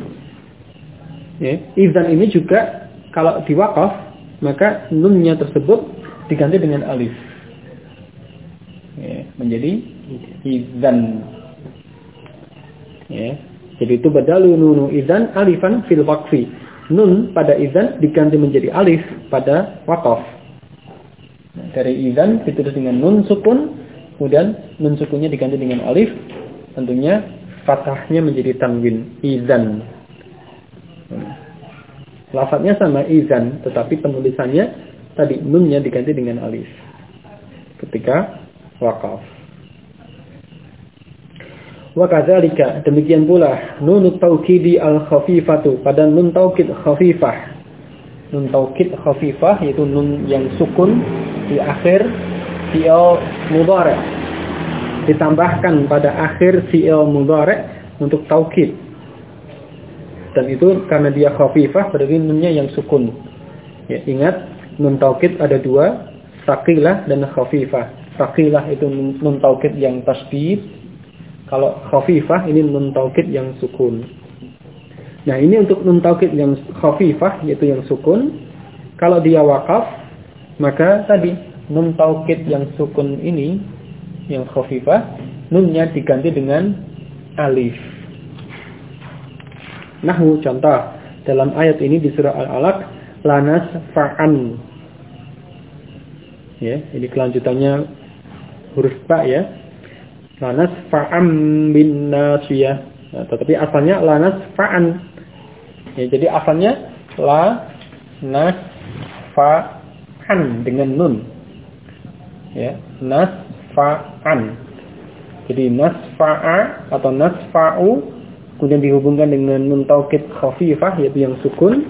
Idzan ini juga kalau diwakaf, maka nunnya tersebut diganti dengan alif. Menjadi idzan. Jadi itu badalu nunu idzan alifan fil waqfi. Nun pada idzan diganti menjadi alif pada wakaf. Dari idzan ditulis dengan nun sukun, kemudian nun sukunnya diganti dengan alif, tentunya fathahnya menjadi tanwin, idzan. Lafadznya sama idzan, tetapi penulisannya tadi nunnya diganti dengan alif ketika wakaf. Wa kadzalika, demikian pula nunut taukidi al-khafifatu, pada nun taukid khafifah. Nun taukid khafifah yaitu nun yang sukun di akhir fi'il mudhari'. ditambahkan pada akhir fi'il mudhari' untuk taukid. Dan itu karena dia khafifah berarti nunnya yang sukun. Ya, ingat nun taukid ada dua, tsaqilah dan khafifah. Tsaqilah itu nun taukid yang tasydid. Kalau khafifah ini nun taukid yang sukun. Nah, ini untuk nun taukid yang khafifah yaitu yang sukun. Kalau dia waqaf, maka tadi nun taukid yang sukun ini yang khafifah, nunnya diganti dengan alif. Nahwu contoh dalam ayat ini di surah Al-Alaq, lanas fa'an. Ya, ini kelanjutannya huruf fa ya. Lanas fa'am bin nasiyah. Nah, tetapi asalnya lanas fa'an. Ya, jadi asalnya la nas fa'an dengan nun. Ya, nas fa'an. Jadi nasfa'a atau nasfa'u kemudian dihubungkan dengan nun taukid khafifah yaitu yang sukun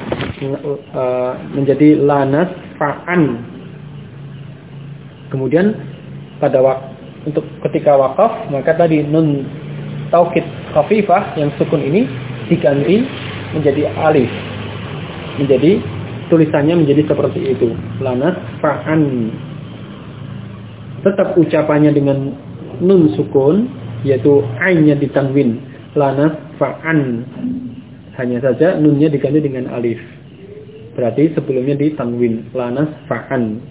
menjadi lanas fa'an. Kemudian pada untuk ketika waqaf maka tadi nun taukid khafifah yang sukun ini diganti menjadi alif. Menjadi tulisannya menjadi seperti itu, lanas fa'an. Tetap ucapannya dengan nun sukun yaitu ainnya ditanwin, lanas fa'an. Hanya saja nunnya diganti dengan alif. Berarti sebelumnya ditanwin, lanas fa'an.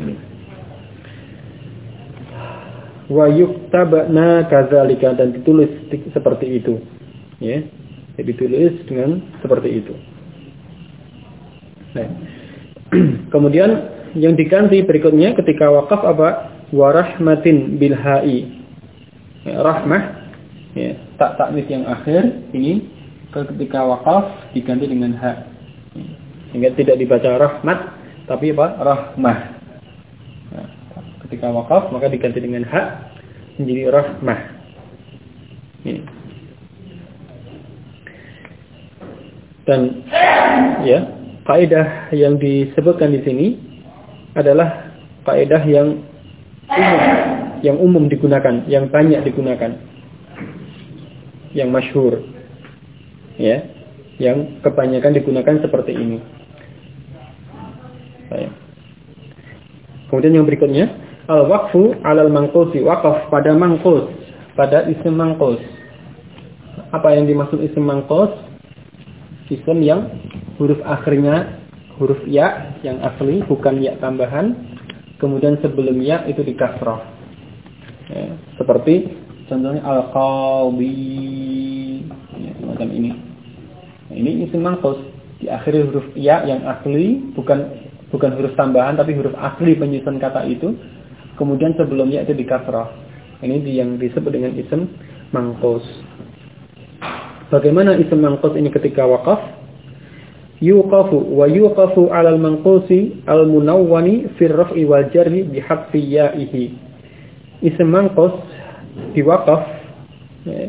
Wa yuktabna kadzalika, dan ditulis seperti itu. Ya. Jadi ditulis dengan seperti itu. Nah. Kemudian yang diganti berikutnya ketika waqaf apa? Wa rahmatin bil ha'i. Ya, rahmah ya, tak taknis yang akhir ini ketika waqaf diganti dengan ha. Sehingga tidak dibaca rahmat tapi apa? Rahmah. Nah, ketika waqaf maka diganti dengan ha menjadi rahmah. Ini. Dan ya, kaidah yang disebutkan di sini adalah kaidah yang umum digunakan, yang banyak digunakan, yang masyhur, ya, yang kebanyakan digunakan seperti ini. Baik. Kemudian yang berikutnya, al-waqfu 'alal manqusi, waqaf pada manqus, pada isim manqus. Apa yang dimaksud isim manqus? Isim yang huruf akhirnya huruf ya yang asli, bukan ya tambahan. Kemudian sebelum ya itu di kasrah. Ya, seperti contohnya al-qawbi ya, semacam ini. Nah, ini isim manqus, diakhiri huruf ya yang asli, bukan huruf tambahan tapi huruf asli penyusun kata itu. Kemudian sebelumnya itu di kasrah. Ini yang disebut dengan isim manqus. Bagaimana isim manqus ini ketika waqaf? Yuqafu wa yuqafu 'alal manqusi al-munawwani fi ar-raf'i wal jarri bi hadfi ya'ihi. Isim manqus diwaqaf ya.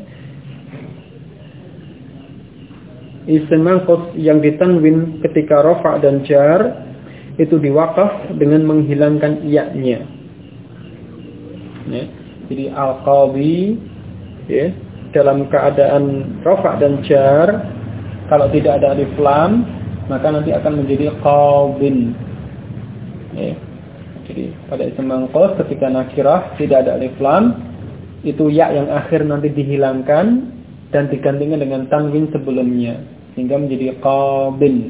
Isim manqus yang ditanwin ketika rafa' dan jar itu diwaqaf dengan menghilangkan ya-nya. Ya. Jadi al-qawi ya, dalam keadaan rafa' dan jar kalau tidak ada alif lam maka nanti akan menjadi qawbin. Ya. Jadi pada isim manqus ketika nakirah tidak ada alif lam, itu ya yang akhir nanti dihilangkan dan digantikan dengan tanwin sebelumnya sehingga menjadi qawbin.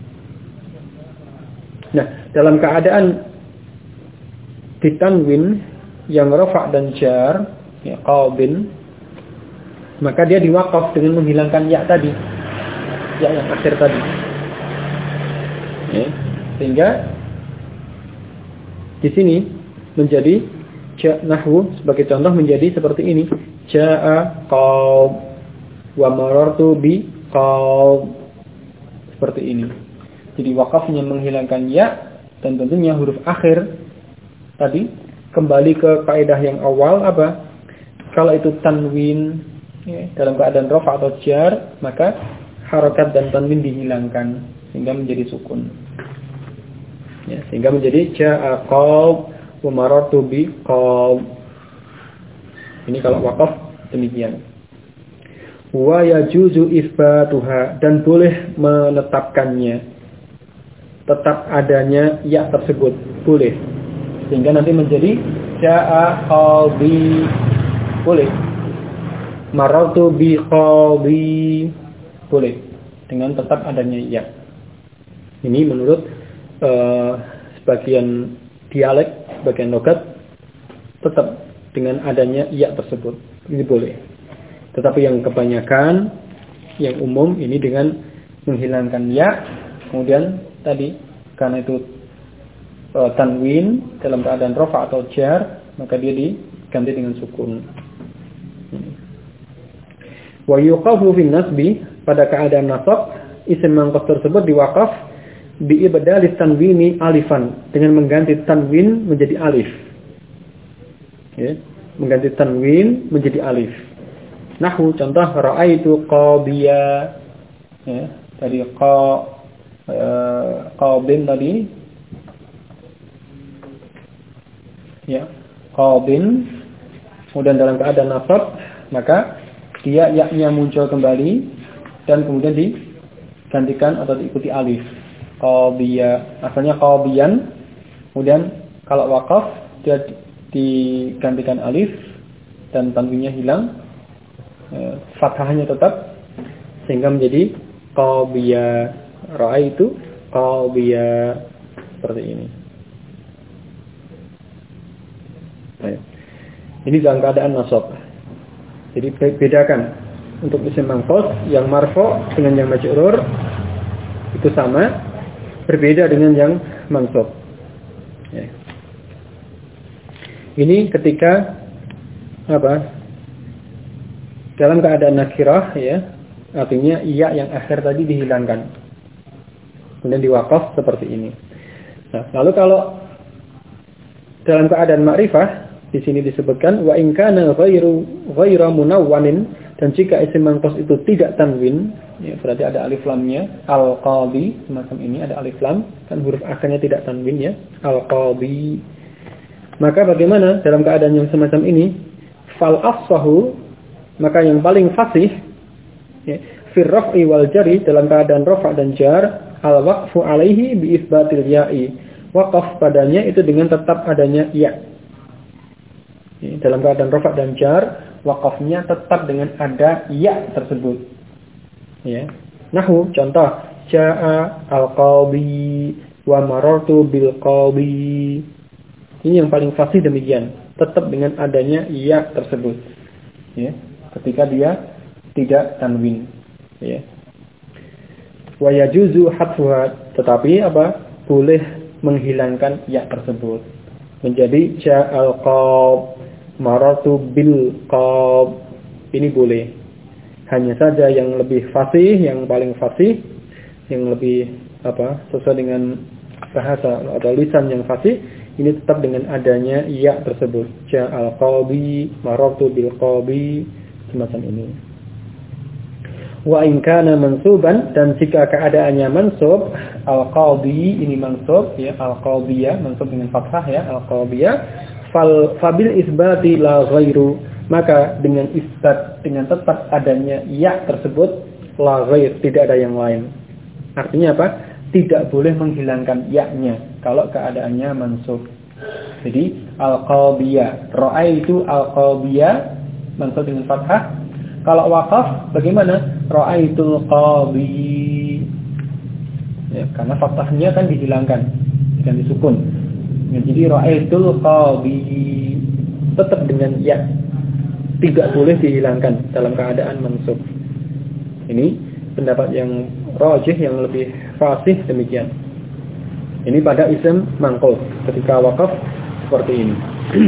Nah, dalam keadaan ditanwin yang rafa' dan jar, ya qawbin, maka dia diwaqaf dengan menghilangkan ya tadi. Ya yang akhir tadi. Ya, sehingga di sini menjadi nahwu sebagai contoh menjadi seperti ini. Ja'a qawm wa marartu bi qawm. Seperti ini. Jadi wakafnya menghilangkan ya dan tentunya huruf akhir tadi kembali ke kaidah yang awal apa? Kalau itu tanwin ya, dalam keadaan rafa' atau jar, maka harakat dan tanwin dihilangkan sehingga menjadi sukun. Ya, sehingga menjadi ja'a qawm wa marartu bi qawm. Ini kalau wakaf demikian. Wa yajuzu isbatuha, dan boleh menetapkannya, tetap adanya ya tersebut, boleh. Sehingga nanti menjadi ja'a qadhi, boleh. Marartu bi qadhi, boleh. Dengan tetap adanya ya. Ini menurut sebagian dialek, sebagian logat, tetap dengan adanya ya tersebut. Ini boleh. Tetapi yang kebanyakan, yang umum, ini dengan menghilangkan ya. Kemudian tadi, karena itu tanwin dalam keadaan rafa atau jar, maka dia diganti dengan sukun. Wa yuqafu fin nasbi, pada keadaan nasab, isim mangkos tersebut diwakaf bi'ibdalis tanwini alifan, dengan mengganti tanwin menjadi alif. Ya, mengganti tanwin menjadi alif. Nahwu, contoh, ra'aitu qadiya. Ya, tadi qadin tadi. Ya, qadin. Kemudian dalam keadaan nasab, maka dia ya-nya muncul kembali dan kemudian digantikan atau diikuti alif. Qadiya, asalnya qadiyan. Kemudian kalau wakaf dia digantikan alif dan tanwinnya hilang. Fathahnya tetap sehingga menjadi qadhiya. Ra'aitu qadhiya, seperti ini. Baik. Ini dalam keadaan nasab. Jadi bedakan untuk isim mangkos yang marfu dengan yang majrur itu sama, berbeda dengan yang mansub. Ya. Ini ketika apa? Dalam keadaan nakirah, ya, artinya iya yang akhir tadi dihilangkan, kemudian diwakaf seperti ini. Nah, lalu kalau dalam keadaan ma'rifah, di sini disebutkan wa in kana ghairu munawwanin, dan jika isim mangkos itu tidak tanwin, ya, berarti ada alif lamnya, al-qadhi, semacam ini ada alif lam, kan huruf akhirnya tidak tanwin, ya, al-qadhi. Maka bagaimana dalam keadaan yang semacam ini? Fal afsahu, maka yang paling fasih, ya, fir raf'i wal jari, dalam keadaan rafa' dan jar, al waqfu alaihi bi isbatil ya'i, waqaf padanya itu dengan tetap adanya ya. Ya, dalam keadaan rafa' dan jar, waqafnya tetap dengan ada ya tersebut. Ya. Nahwu, contoh, jaa al qadhi wa marartu bil qadhi. Ini yang paling fasih demikian, tetap dengan adanya ya tersebut. Ya. Ketika dia tidak tanwin, ya. Wa yajuzu hadfuha, tetapi apa? Boleh menghilangkan ya tersebut menjadi ja'al qab, marartu bil qab. Ini boleh. Hanya saja yang lebih fasih, yang paling fasih, yang lebih apa? Sesuai dengan bahasa atau lisan yang fasih, ini tetap dengan adanya ya tersebut. Ja'al qabi, marartu bil qabi, semacam ini. Wa in kana mansuban, dan jika keadaannya mansub, al-qadhi ini mansub, ya, al-qadhiyah mansub dengan fathah, ya, al-qadhiyah, fabil isbati la ghairu, maka dengan isbat, dengan tetap adanya ya tersebut, la ghair, tidak ada yang lain. Artinya apa? Tidak boleh menghilangkan ya-nya kalau keadaannya mansub. Jadi al-qadhiyah, ra'aitu al-qadhiyah mansub dengan fathah. Kalau wakaf bagaimana? Ra'aitul qadhi. Ya, karena fathahnya kan dihilangkan dan disukun. Ya, jadi ra'aitul qadhi tetap dengan ya. Tidak boleh dihilangkan dalam keadaan mansub. Ini pendapat yang rajih, yang lebih fasih demikian. Ini pada isim mangkos ketika wakaf seperti ini.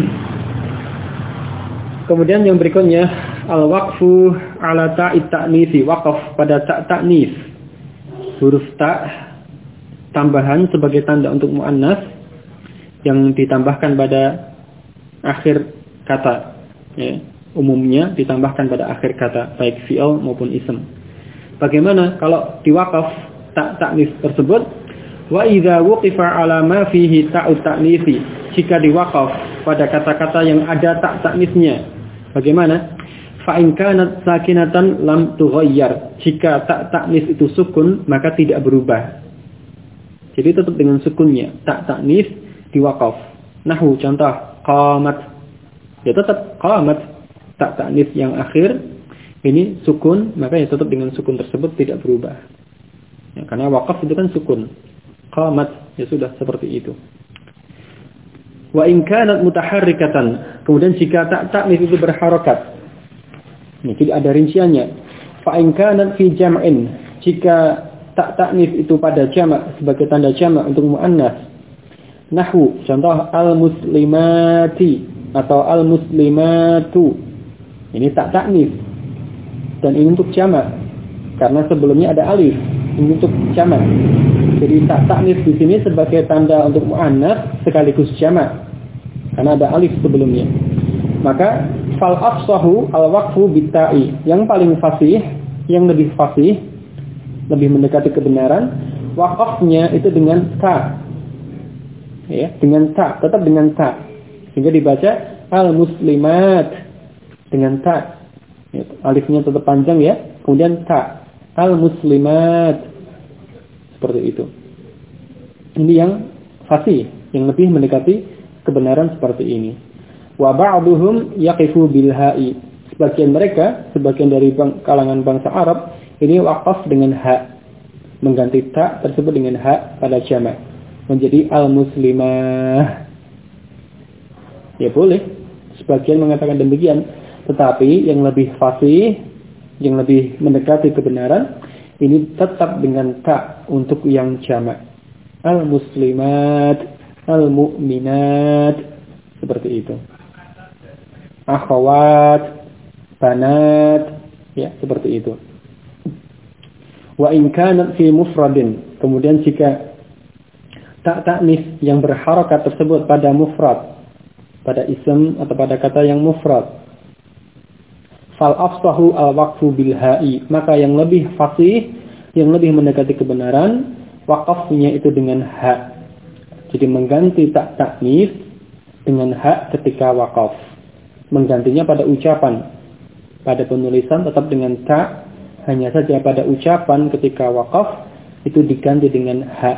Kemudian yang berikutnya al-waqfu ala ta'it ta'nisi, waqaf pada ta' ta'nis, huruf ta' tambahan sebagai tanda untuk muannas yang ditambahkan pada akhir kata, ya. Umumnya ditambahkan pada akhir kata, baik fi'il maupun ism. Bagaimana kalau diwaqaf ta' ta'nis tersebut? Wa idza wuqifa ala ma fihi ta'ut ta'nisi, jika diwaqaf pada kata-kata yang ada ta' ta'nisnya, Bagaimana? Fa in kanat sakinatan lam tughayyar. Jika tak ta'nis itu sukun, maka tidak berubah. Jadi tetap dengan sukunnya. Tak ta'nis di waqaf. Nahwu contoh qamat. Ya tetap qamat. Tak ta'nis yang akhir ini sukun, maka ya tetap dengan sukun tersebut tidak berubah. Ya, karena waqaf itu kan sukun. Qamat, ya sudah seperti itu. Wa in kanat mutaharrikatan. Kemudian jika tak ta'nis itu berharakat. Ini jadi ada rinciannya. Fa in kanat fi jam'in. Jika tak ta'nis itu pada jamak sebagai tanda jamak untuk muannas. Nahwu contoh al-muslimati atau al-muslimatu. Ini tak ta'nis. Dan ini untuk jamak. Karena sebelumnya ada alif. Ini untuk jamak. Jadi tak ta'nis di sini sebagai tanda untuk muannas sekaligus jamak. Karena ada alif sebelumnya. Maka fal afsahu al-waqfu bitta'i. Yang paling fasih, yang lebih fasih, lebih mendekati kebenaran, waqafnya itu dengan ta. Ya, dengan ta, tetap dengan ta. Sehingga dibaca al-muslimat dengan ta. Ya, alifnya tetap panjang ya. Kemudian ta. Al-muslimat. Seperti itu. Ini yang fasih, yang lebih mendekati kebenaran seperti ini. Wa ba'duhum yaqifu bil ha'i. Sebagian mereka, sebagian dari kalangan bangsa Arab, ini waqaf dengan ha. Mengganti ta tersebut dengan ha pada jamak. Menjadi al-muslimah. Ya boleh. Sebagian mengatakan demikian. Tetapi yang lebih fasih, yang lebih mendekati kebenaran, ini tetap dengan ta untuk yang jamak. Al-muslimat, al-mu'minat, seperti itu. Akhawat, banat, ya seperti itu. Wa in kanat fi mufradin. Kemudian jika tak ta'nis yang berharakat tersebut pada mufrad, pada ism atau pada kata yang mufrad, fal afsahu al-waqfu bil ha'i. Maka yang lebih fasih, yang lebih mendekati kebenaran, waqafnya itu dengan ha. Jadi mengganti tak ta'nis dengan ha ketika waqaf. Menggantinya pada ucapan. Pada penulisan tetap dengan ta. Hanya saja pada ucapan ketika waqaf itu diganti dengan ha.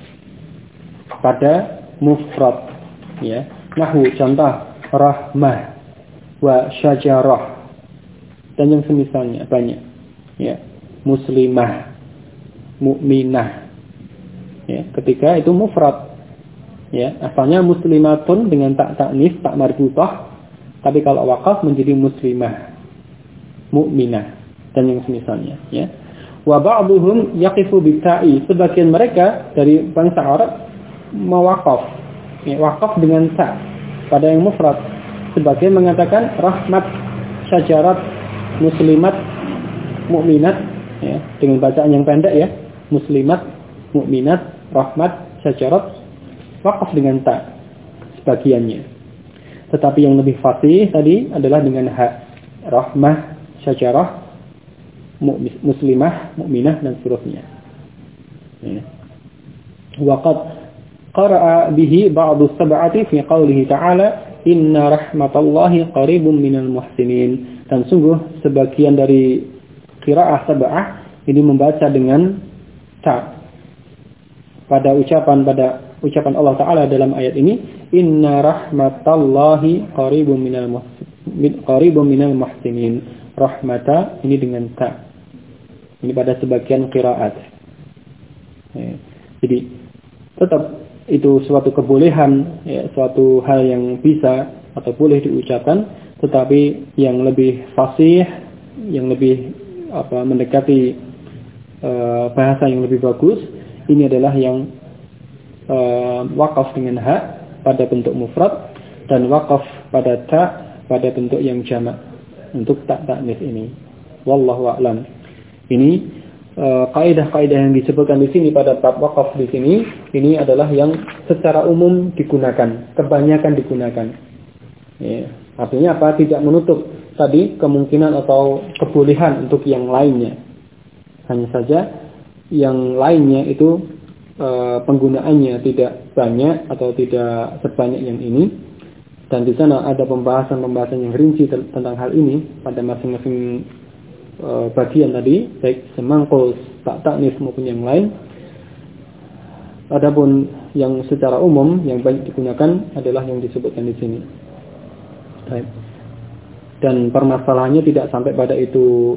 Pada mufrad. Ya. Nahwu contoh rahmah wa syajarah. Dan yang semisalnya banyak. Ya. Muslimah, mukminah. Ya, ketika itu mufrad. Ya, asalnya muslimatun dengan tak ta'nis, tak marbutah. Tapi kalau waqaf menjadi muslimah, mukminah dan yang semisalnya, ya. Wa ba'dhum yaqifu bitta'i. Sebagian mereka dari bangsa Arab mewaqaf. Ya, waqaf dengan ta pada yang mufrad. Sebagian mengatakan rahmat, syajarat, muslimat, mukminat, ya, dengan bacaan yang pendek ya. Muslimat, mukminat, rahmat, syajarat, waqaf dengan ta sebagiannya. Tetapi yang lebih fasih tadi adalah dengan ha. Rahmah, syajarah, muslimah, mukminah dan seterusnya. Ya. Waqad qara'a bihi ba'du sab'ati fi qawlihi ta'ala inna rahmatallahi qaribun minal muhsinin. Dan sungguh sebagian dari qira'ah sab'ah ini membaca dengan ta. Pada ucapan Allah Ta'ala dalam ayat ini, inna rahmatallahi qaribun minal muhsinin. Rahmata ini dengan ta. Ini pada sebagian qiraat. Ya. Jadi tetap itu suatu kebolehan, ya, suatu hal yang bisa atau boleh diucapkan, tetapi yang lebih fasih, yang lebih mendekati bahasa yang lebih bagus, ini adalah yang waqaf dengan ha pada bentuk mufrad dan waqaf pada ta pada bentuk yang jamak untuk tak ta'nis ini. Wallahu a'lam. Ini kaidah-kaidah yang disebutkan di sini pada bab waqaf di sini, ini adalah yang secara umum digunakan, kebanyakan digunakan. Ya, artinya apa? Tidak menutup tadi kemungkinan atau kebolehan untuk yang lainnya. Hanya saja yang lainnya itu penggunaannya tidak banyak atau tidak sebanyak yang ini. Dan di sana ada pembahasan yang rinci tentang hal ini pada masing-masing bagian tadi, baik semangkul, ta'nis maupun yang lain. Adapun yang secara umum yang banyak digunakan adalah yang disebutkan di sini. Baik. Dan permasalahannya tidak sampai pada itu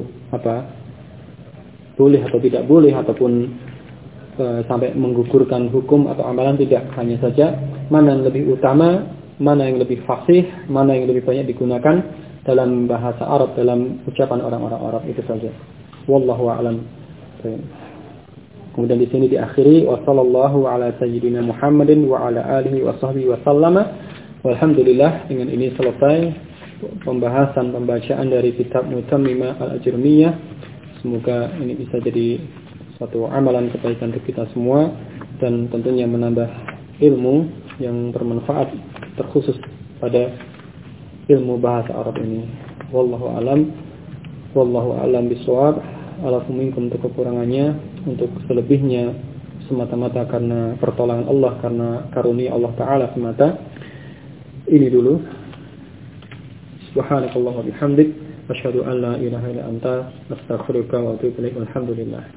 boleh atau tidak boleh ataupun sampai menggugurkan hukum atau amalan, tidak. Hanya saja mana yang lebih utama, mana yang lebih fasih, mana yang lebih banyak digunakan dalam bahasa Arab, dalam ucapan orang-orang Arab, itu saja. Wallahu a'lam. Kemudian di sini diakhiri wa sallallahu ala sayyidina Muhammadin wa ala alihi wa sahbihi wa sallama. Walhamdulillah, dengan ini selesai pembahasan pembacaan dari kitab Mutammimah Al-Ajrumiyah. Semoga ini bisa jadi suatu amalan kebaikan untuk kita semua dan tentunya menambah ilmu yang bermanfaat, terkhusus pada ilmu bahasa Arab ini. Wallahu a'lam bishawab. Alafu minkum, untuk kekurangannya, untuk selebihnya semata-mata karena pertolongan Allah, karena karunia Allah Ta'ala semata. Ini dulu. Subhanakallah wa bihamdik, asyhadu an la ilaha illa anta, astaghfiruka wa atubu ilaik. Alhamdulillah.